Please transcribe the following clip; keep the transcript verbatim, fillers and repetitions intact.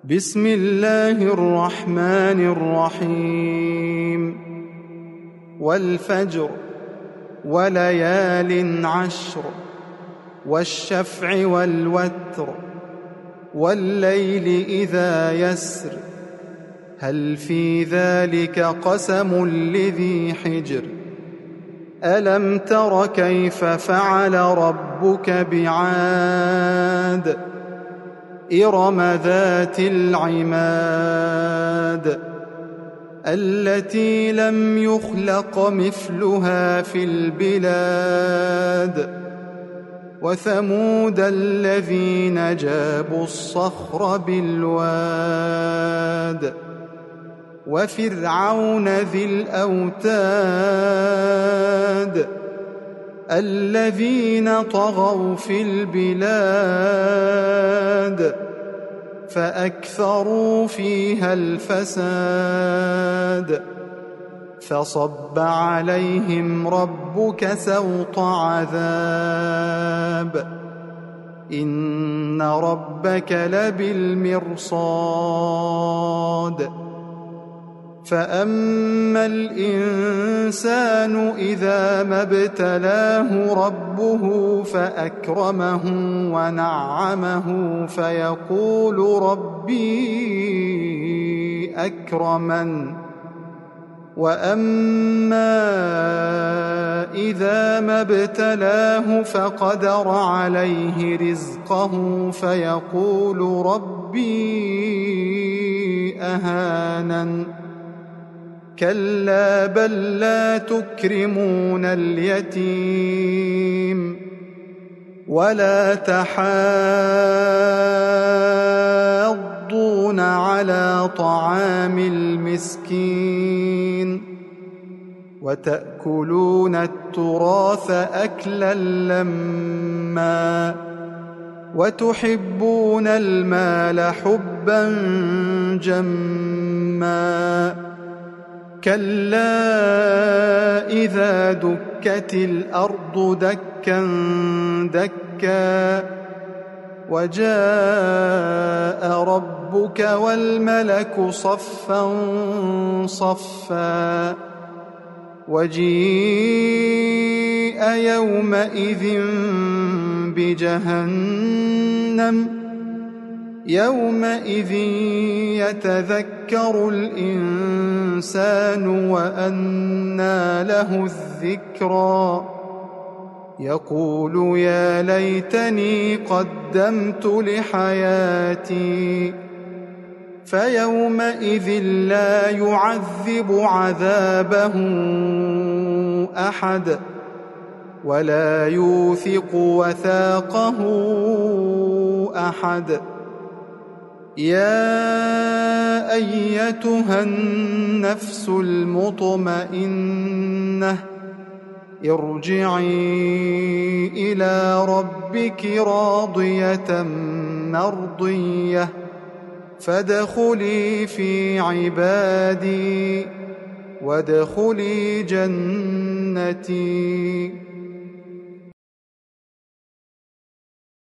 بسم الله الرحمن الرحيم والفجر وليال عشر والشفع والوتر والليل إذا يسر هل في ذلك قسم لذي حجر ألم تر كيف فعل ربك بعاد إرم ذات العماد التي لم يخلق مثلها في البلاد وثمود الذين جابوا الصخر بالواد وفرعون ذي الأوتاد الذين طغوا في البلاد فأكثروا فيها الفساد فصب عليهم ربك سوط عذاب إن ربك لبالمرصاد فأما الإنسان إذا ما ابتلاه ربه فأكرمه ونعمه فيقول ربي أكرمن وأما إذا ما ابتلاه فقدر عليه رزقه فيقول ربي أهانن كلا بل لا تكرمون اليتيم ولا تحاضون على طعام المسكين وتأكلون التراث أكلا لما وتحبون المال حبا جما كلا إذا دكت الأرض دكا دكا وجاء ربك والملك صفا صفا وجيء يومئذ بجهنم يومئذ يتذكر الإنسان وأنى له الذكرى يقول يا ليتني قدمت لحياتي فيومئذ لا يعذب عذابه أحد ولا يوثق وثاقه أحد يا أيتها النفس المطمئنة ارجعي إلى ربك راضية مرضية فادخلي في عبادي وادخلي جنتي.